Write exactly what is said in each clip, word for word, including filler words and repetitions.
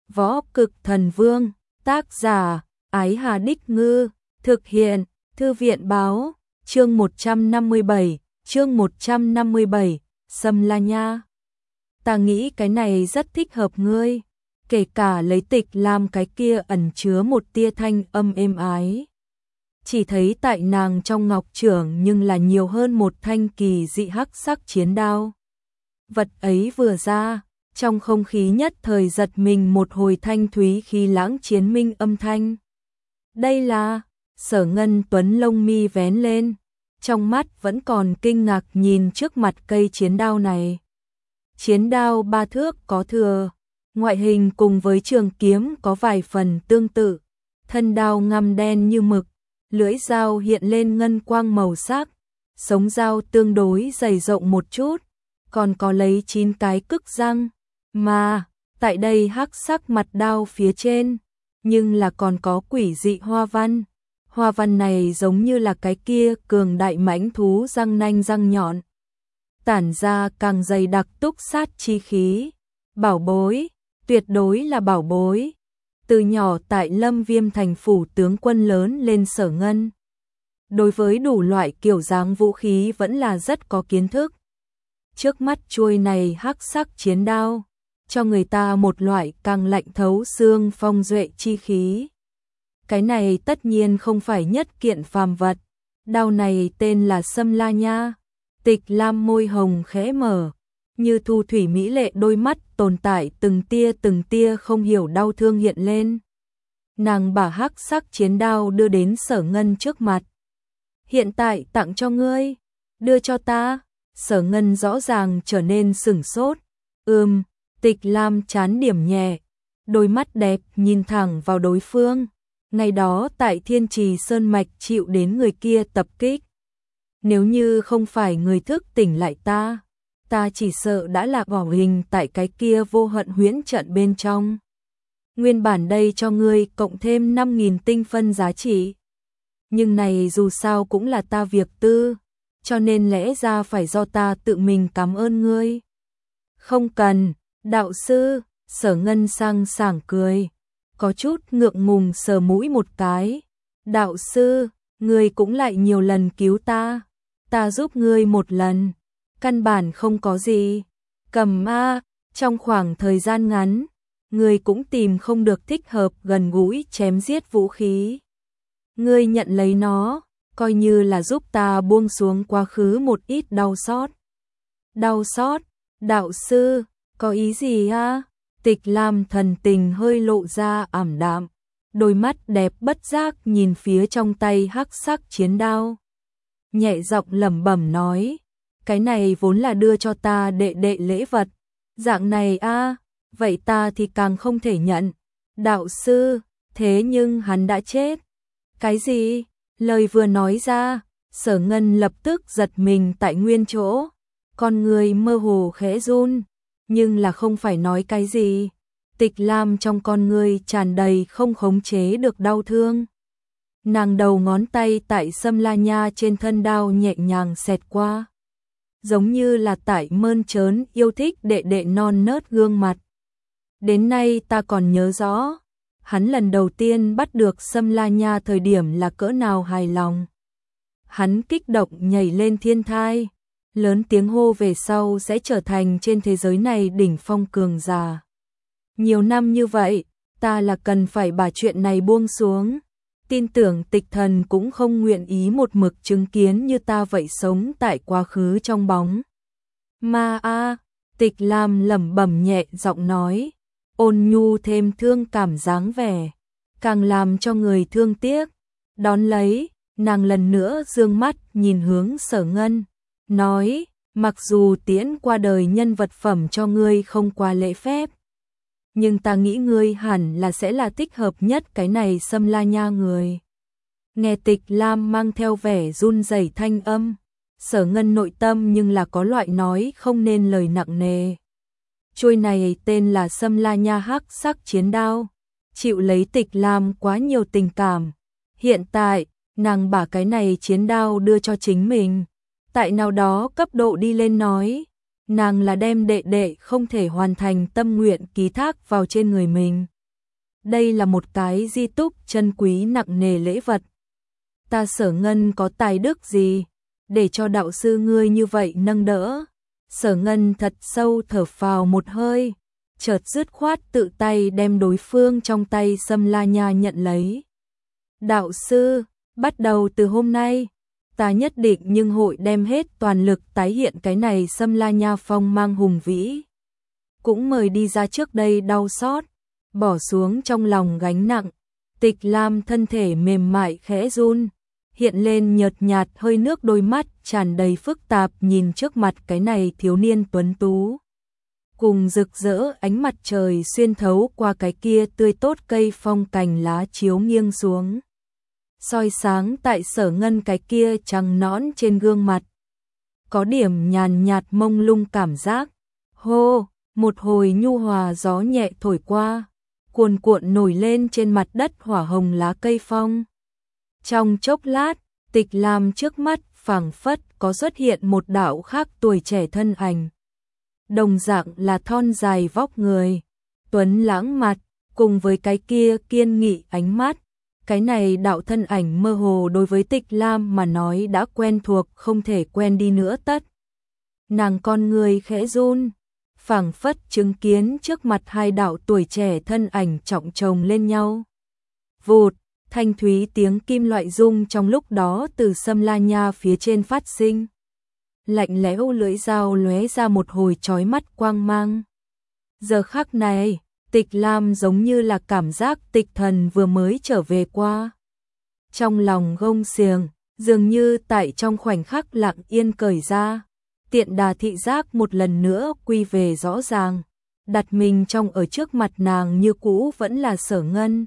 Võ Cực Thần Vương, tác giả, Ái Hà Đích Ngư, thực hiện, Thư viện Báo, chương một trăm năm mươi bảy, chương một trăm năm mươi bảy, Sâm La Nha. Ta nghĩ cái này rất thích hợp ngươi, kể cả lấy tịch làm cái kia ẩn chứa một tia thanh âm êm ái. Chỉ thấy tại nàng trong ngọc trưởng nhưng là nhiều hơn một thanh kỳ dị hắc sắc chiến đao. Vật ấy vừa ra, trong không khí nhất thời giật mình một hồi thanh thúy khí lãng chiến minh âm thanh. Đây là, Sở Ngân Tuấn lông mi vén lên, trong mắt vẫn còn kinh ngạc nhìn trước mặt cây chiến đao này. Chiến đao ba thước có thừa, ngoại hình cùng với trường kiếm có vài phần tương tự, thân đao ngăm đen như mực, lưỡi dao hiện lên ngân quang màu sắc, sống dao tương đối dày rộng một chút, còn có lấy chín cái cức răng, mà tại đây hắc sắc mặt đao phía trên, nhưng là còn có quỷ dị hoa văn. Hoa văn này giống như là cái kia cường đại mãnh thú răng nanh răng nhọn, tản ra càng dày đặc túc sát chi khí. Bảo bối, tuyệt đối là bảo bối. Từ nhỏ tại Lâm Viêm thành phủ tướng quân lớn lên Sở Ngân, đối với đủ loại kiểu dáng vũ khí vẫn là rất có kiến thức. Trước mắt chuôi này hắc sắc chiến đao, cho người ta một loại càng lạnh thấu xương phong duệ chi khí. Cái này tất nhiên không phải nhất kiện phàm vật, đao này tên là Sâm La Nha. Tịch Lam môi hồng khẽ mở, như thu thủy mỹ lệ đôi mắt tồn tại từng tia từng tia không hiểu đau thương hiện lên. Nàng把hắc sắc chiến đao đưa đến Sở Ngân trước mặt. Hiện tại tặng cho ngươi, đưa cho ta. Sở Ngân rõ ràng trở nên sửng sốt. Ừm, Tịch Lam chán điểm nhẹ, đôi mắt đẹp nhìn thẳng vào đối phương. Ngày đó tại Thiên Trì Sơn Mạch chịu đến người kia tập kích. Nếu như không phải người thức tỉnh lại ta, ta chỉ sợ đã lạc bỏ hình tại cái kia vô hận huyễn trận bên trong. Nguyên bản đây cho ngươi cộng thêm năm nghìn tinh phân giá trị. Nhưng này dù sao cũng là ta việc tư, cho nên lẽ ra phải do ta tự mình cảm ơn ngươi. Không cần, đạo sư. Sở Ngân sang sảng cười, có chút ngượng ngùng sờ mũi một cái. Đạo sư, ngươi cũng lại nhiều lần cứu ta, ta giúp ngươi một lần, căn bản không có gì. Cầm a, trong khoảng thời gian ngắn, ngươi cũng tìm không được thích hợp gần gũi chém giết vũ khí. Ngươi nhận lấy nó, coi như là giúp ta buông xuống quá khứ một ít đau xót. Đau xót? Đạo sư, có ý gì a? Tịch Lam thần tình hơi lộ ra ảm đạm, đôi mắt đẹp bất giác nhìn phía trong tay hắc sắc chiến đao. Nhẹ giọng lẩm bẩm nói, cái này vốn là đưa cho ta đệ đệ lễ vật, dạng này a, vậy ta thì càng không thể nhận. Đạo sư, thế nhưng hắn đã chết. Cái gì? Lời vừa nói ra, Sở Ngân lập tức giật mình tại nguyên chỗ, con người mơ hồ khẽ run, nhưng là không phải nói cái gì. Tịch Lam trong con người tràn đầy không khống chế được đau thương. Nàng đầu ngón tay tại Sâm La Nha trên thân đao nhẹ nhàng xẹt qua, giống như là tại mơn trớn yêu thích đệ đệ non nớt gương mặt. Đến nay ta còn nhớ rõ, hắn lần đầu tiên bắt được Sâm La Nha thời điểm là cỡ nào hài lòng. Hắn kích động nhảy lên thiên thai, lớn tiếng hô về sau sẽ trở thành trên thế giới này đỉnh phong cường giả. Nhiều năm như vậy, ta là cần phải把chuyện này buông xuống. Tin tưởng Tịch Thần cũng không nguyện ý một mực chứng kiến như ta vậy sống tại quá khứ trong bóng. Ma a, Tịch Lam lẩm bẩm nhẹ giọng nói, ôn nhu thêm thương cảm dáng vẻ, càng làm cho người thương tiếc. Đón lấy, nàng lần nữa dương mắt nhìn hướng Sở Ngân, nói, mặc dù tiễn qua đời nhân vật phẩm cho ngươi không qua lễ phép, nhưng ta nghĩ ngươi hẳn là sẽ là thích hợp nhất cái này Sâm La Nha người. Nghe Tịch Lam mang theo vẻ run rẩy thanh âm, Sở Ngân nội tâm nhưng là có loại nói không nên lời nặng nề. Chuôi này tên là Sâm La Nha hắc sắc chiến đao, chịu lấy Tịch Lam quá nhiều tình cảm. Hiện tại, nàng把cái này chiến đao đưa cho chính mình. Tại nào đó cấp độ đi lên nói, nàng là đem đệ đệ không thể hoàn thành tâm nguyện ký thác vào trên người mình. đây là một cái di túc chân quý nặng nề lễ vật. Ta Sở Ngân có tài đức gì, để cho đạo sư ngươi như vậy nâng đỡ. Sở Ngân thật sâu thở phào một hơi, chợt dứt khoát tự tay đem đối phương trong tay Sâm La Nha nhận lấy. Đạo sư, bắt đầu từ hôm nay, ta nhất định nhưng hội đem hết toàn lực tái hiện cái này Sâm La Nha phong mang hùng vĩ. Cũng mời đi ra trước đây đau xót, bỏ xuống trong lòng gánh nặng. Tịch Lam thân thể mềm mại khẽ run, hiện lên nhợt nhạt hơi nước, đôi mắt tràn đầy phức tạp nhìn trước mặt cái này thiếu niên tuấn tú. Cùng rực rỡ ánh mặt trời xuyên thấu qua cái kia tươi tốt cây phong cành lá chiếu nghiêng xuống, soi sáng tại Sở Ngân cái kia trắng nõn trên gương mặt. Có điểm nhàn nhạt mông lung cảm giác. Hô, một hồi nhu hòa gió nhẹ thổi qua, cuồn cuộn nổi lên trên mặt đất hỏa hồng lá cây phong. Trong chốc lát, Tịch Lam trước mắt phảng phất có xuất hiện một đạo khác tuổi trẻ thân ảnh. Đồng dạng là thon dài vóc người, tuấn lãng mặt, cùng với cái kia kiên nghị ánh mắt. Cái này đạo thân ảnh mơ hồ đối với Tịch Lam mà nói đã quen thuộc không thể quen đi nữa tất. Nàng con người khẽ run, phảng phất chứng kiến trước mặt hai đạo tuổi trẻ thân ảnh trọng chồng lên nhau. Vụt, thanh thúy tiếng kim loại rung trong lúc đó từ Sâm La Nha phía trên phát sinh. Lạnh lẽo lưỡi dao lóe ra một hồi chói mắt quang mang. Giờ khắc này, Tịch Lam giống như là cảm giác tịch thần vừa mới trở về qua. Trong lòng gông xiềng, dường như tại trong khoảnh khắc lặng yên cởi ra, tiện đà thị giác một lần nữa quy về rõ ràng, đặt mình trong ở trước mặt nàng như cũ vẫn là Sở Ngân.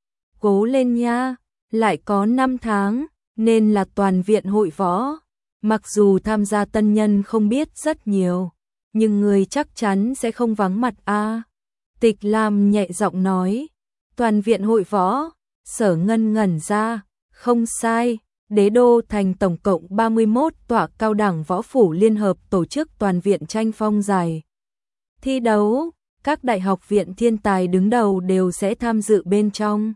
Cố lên nha, lại có năm tháng, nên là toàn viện hội võ. Mặc dù tham gia tân nhân không biết rất nhiều, nhưng người chắc chắn sẽ không vắng mặt a. Tịch Lam nhẹ giọng nói. Toàn viện hội võ. Sở Ngân ngẩn ra. Không sai, Đế Đô thành tổng cộng ba mươi mốt tọa cao đẳng võ phủ liên hợp tổ chức toàn viện tranh phong giải thi đấu, các đại học viện thiên tài đứng đầu đều sẽ tham dự bên trong.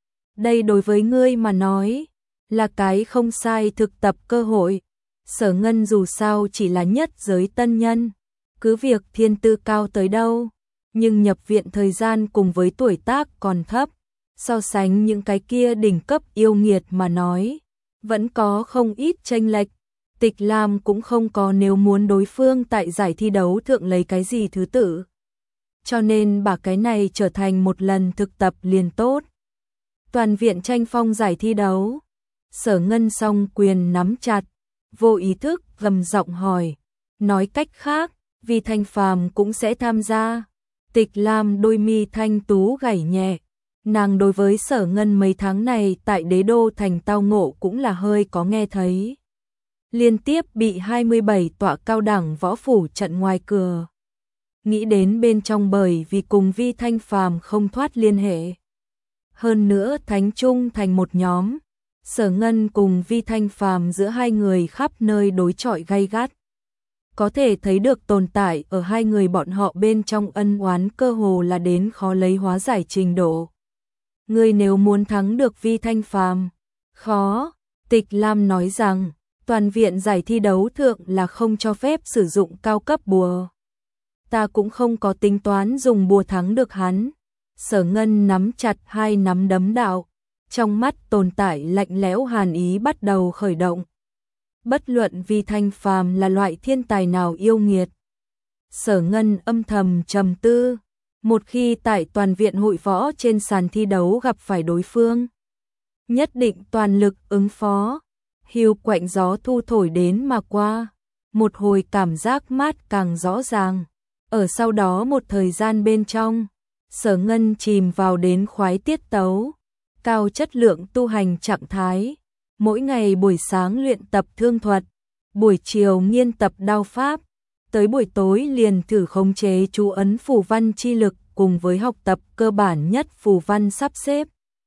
Đây đối với ngươi mà nói là cái không sai thực tập cơ hội. Sở Ngân dù sao chỉ là nhất giới tân nhân, cứ việc thiên tư cao tới đâu, nhưng nhập viện thời gian cùng với tuổi tác còn thấp, so sánh những cái kia đỉnh cấp yêu nghiệt mà nói, vẫn có không ít chênh lệch. Tịch Lam cũng không có nếu muốn đối phương tại giải thi đấu thượng lấy cái gì thứ tự, cho nên bà cái này trở thành một lần thực tập liền tốt. Toàn viện tranh phong giải thi đấu. Sở Ngân song quyền nắm chặt, vô ý thức gầm giọng hỏi, nói cách khác, Vi Thanh Phàm cũng sẽ tham gia. Tịch Lam đôi mi thanh tú gảy nhẹ, nàng đối với Sở Ngân mấy tháng này tại Đế Đô thành tao ngộ cũng là hơi có nghe thấy. Liên tiếp bị hai mươi bảy tọa cao đẳng võ phủ chặn ngoài cửa. Nghĩ đến bên trong bởi vì cùng Vi Thanh Phàm không thoát liên hệ. Hơn nữa thánh chung thành một nhóm. Sở Ngân cùng Vi Thanh Phàm giữa hai người khắp nơi đối chọi gay gắt. Có thể thấy được tồn tại ở hai người bọn họ bên trong ân oán cơ hồ là đến khó lấy hóa giải trình độ. Người nếu muốn thắng được Vi Thanh Phàm, khó. Tịch Lam nói rằng, toàn viện giải thi đấu thượng là không cho phép sử dụng cao cấp bùa. Ta cũng không có tính toán dùng bùa thắng được hắn. Sở Ngân nắm chặt hai nắm đấm đạo. Trong mắt tồn tại lạnh lẽo hàn ý bắt đầu khởi động. Bất luận Vi Thanh Phàm là loại thiên tài nào yêu nghiệt. Sở Ngân âm thầm trầm tư. Một khi tại toàn viện hội võ trên sàn thi đấu gặp phải đối phương, nhất định toàn lực ứng phó. Hiu quạnh gió thu thổi đến mà qua. Một hồi cảm giác mát càng rõ ràng. Ở sau đó một thời gian bên trong, Sở Ngân chìm vào đến khoái tiết tấu, cao chất lượng tu hành trạng thái. Mỗi ngày buổi sáng luyện tập thương thuật, buổi chiều nghiên tập đao pháp, tới buổi tối liền thử khống chế chú ấn phù văn chi lực cùng với học tập cơ bản nhất phù văn sắp xếp.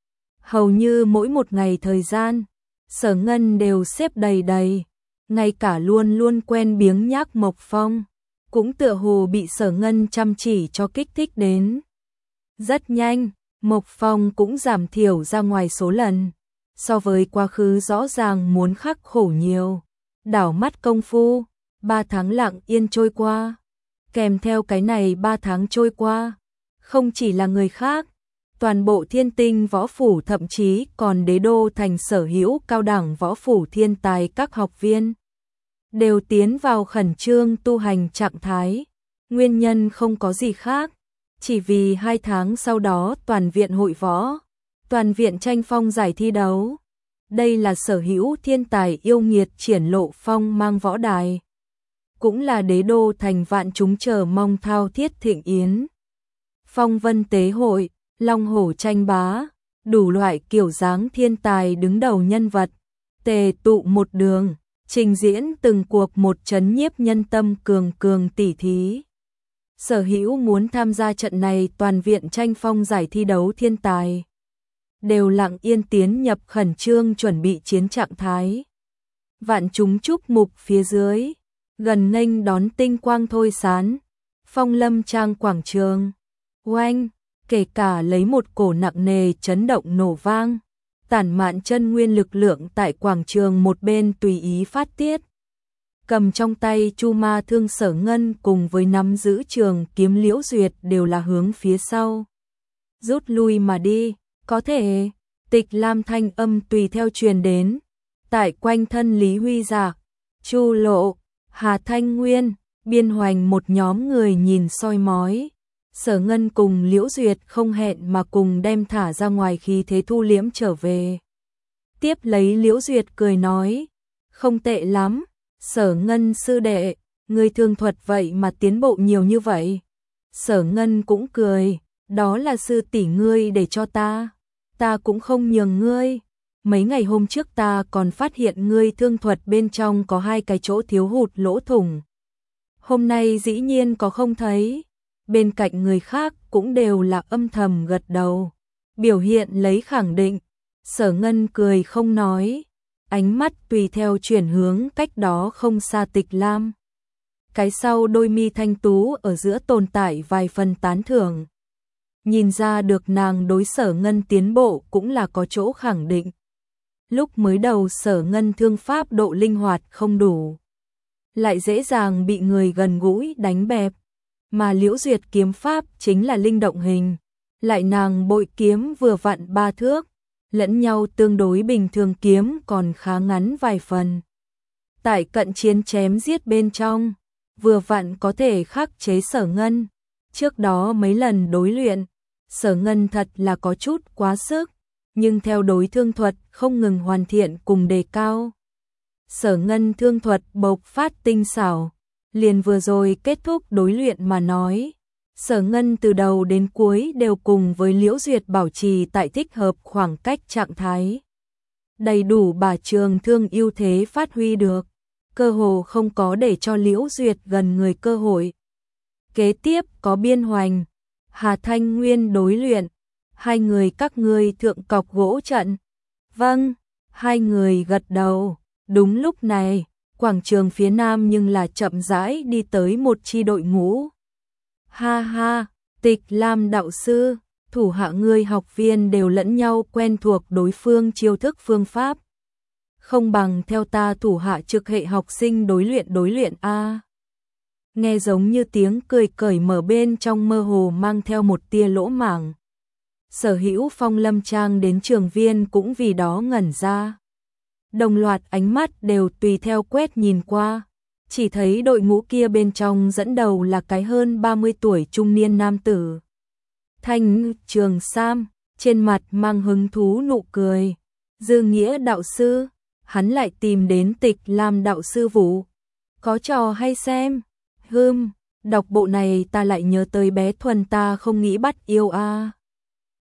Hầu như mỗi một ngày thời gian, Sở Ngân đều xếp đầy đầy, ngay cả luôn luôn quen biếng nhác Mộc Phong, cũng tựa hồ bị Sở Ngân chăm chỉ cho kích thích đến. Rất nhanh, Mộc Phong cũng giảm thiểu ra ngoài số lần. So với quá khứ rõ ràng muốn khắc khổ nhiều. Đảo mắt công phu, ba tháng lặng yên trôi qua. Kèm theo cái này ba tháng trôi qua, không chỉ là người khác, toàn bộ Thiên Tinh võ phủ thậm chí còn đế đô thành sở hữu cao đẳng võ phủ thiên tài các học viên đều tiến vào khẩn trương tu hành trạng thái. Nguyên nhân không có gì khác, chỉ vì hai tháng sau đó toàn viện hội võ, toàn viện tranh phong giải thi đấu. Đây là sở hữu thiên tài yêu nghiệt triển lộ phong mang võ đài, cũng là đế đô thành vạn chúng chờ mong thao thiết thịnh yến. Phong vân tế hội, long hổ tranh bá, đủ loại kiểu dáng thiên tài đứng đầu nhân vật, tề tụ một đường, trình diễn từng cuộc một chấn nhiếp nhân tâm cường cường tỉ thí. Sở hữu muốn tham gia trận này toàn viện tranh phong giải thi đấu thiên tài đều lặng yên tiến nhập khẩn trương chuẩn bị chiến trạng thái. Vạn chúng chúc mục phía dưới, gần nghênh đón tinh quang thôi sán, Phong Lâm Trang quảng trường. Oanh, kể cả lấy một cổ nặng nề chấn động nổ vang, tản mạn chân nguyên lực lượng tại quảng trường một bên tùy ý phát tiết. Cầm trong tay chu ma thương Sở Ngân cùng với nắm giữ trường kiếm Liễu Duyệt đều là hướng phía sau rút lui mà đi. Có thể, Tịch Lam thanh âm tùy theo truyền đến. Tại quanh thân Lý Huy Giạc, Chu Lộ, Hà Thanh Nguyên, Biên Hoành một nhóm người nhìn soi mói. Sở Ngân cùng Liễu Duyệt không hẹn mà cùng đem thả ra ngoài khi thế thu liễm trở về. Tiếp lấy Liễu Duyệt cười nói, không tệ lắm, Sở Ngân sư đệ, ngươi thương thuật vậy mà tiến bộ nhiều như vậy. Sở Ngân cũng cười, đó là sư tỷ ngươi để cho ta, ta cũng không nhường ngươi. Mấy ngày hôm trước ta còn phát hiện ngươi thương thuật bên trong có hai cái chỗ thiếu hụt lỗ thủng. Hôm nay dĩ nhiên có không thấy. Bên cạnh người khác cũng đều là âm thầm gật đầu, biểu hiện lấy khẳng định. Sở Ngân cười không nói, ánh mắt tùy theo chuyển hướng cách đó không xa Tịch Lam. Cái sau đôi mi thanh tú ở giữa tồn tại vài phần tán thưởng. Nhìn ra được nàng đối Sở Ngân tiến bộ cũng là có chỗ khẳng định. Lúc mới đầu Sở Ngân thương pháp độ linh hoạt không đủ, lại dễ dàng bị người gần gũi đánh bẹp. Mà Liễu Duyệt kiếm pháp chính là linh động hình, lại nàng bội kiếm vừa vặn ba thước, lẫn nhau tương đối bình thường kiếm còn khá ngắn vài phần. Tại cận chiến chém giết bên trong, vừa vặn có thể khắc chế Sở Ngân. Trước đó mấy lần đối luyện, Sở Ngân thật là có chút quá sức, nhưng theo đối thương thuật không ngừng hoàn thiện cùng đề cao. Sở Ngân thương thuật bộc phát tinh xảo. Liền vừa rồi kết thúc đối luyện mà nói, Sở Ngân từ đầu đến cuối đều cùng với Liễu Duyệt bảo trì tại thích hợp khoảng cách trạng thái. Đầy đủ bà trường thương ưu thế phát huy được, cơ hồ không có để cho Liễu Duyệt gần người cơ hội. Kế tiếp có Biên Hoành, Hà Thanh Nguyên đối luyện, hai người các ngươi thượng cọc gỗ trận. Vâng, hai người gật đầu. Đúng lúc này, quảng trường phía nam nhưng là chậm rãi đi tới một chi đội ngũ. Ha ha, Tịch Lam đạo sư, thủ hạ ngươi học viên đều lẫn nhau quen thuộc đối phương chiêu thức phương pháp. Không bằng theo ta thủ hạ trực hệ học sinh đối luyện đối luyện a. Nghe giống như tiếng cười cởi mở bên trong mơ hồ mang theo một tia lỗ mảng. Sở hữu Phong Lâm Trang đến trường viên cũng vì đó ngẩn ra. Đồng loạt ánh mắt đều tùy theo quét nhìn qua, chỉ thấy đội ngũ kia bên trong dẫn đầu là cái hơn ba mươi tuổi trung niên nam tử. Thanh trường sam, trên mặt mang hứng thú nụ cười. Dư Nghĩa đạo sư, hắn lại tìm đến Tịch Lam đạo sư vụ. Có trò hay xem. Hừm, đọc bộ này ta lại nhớ tới bé Thuần ta không nghĩ bắt yêu a. À.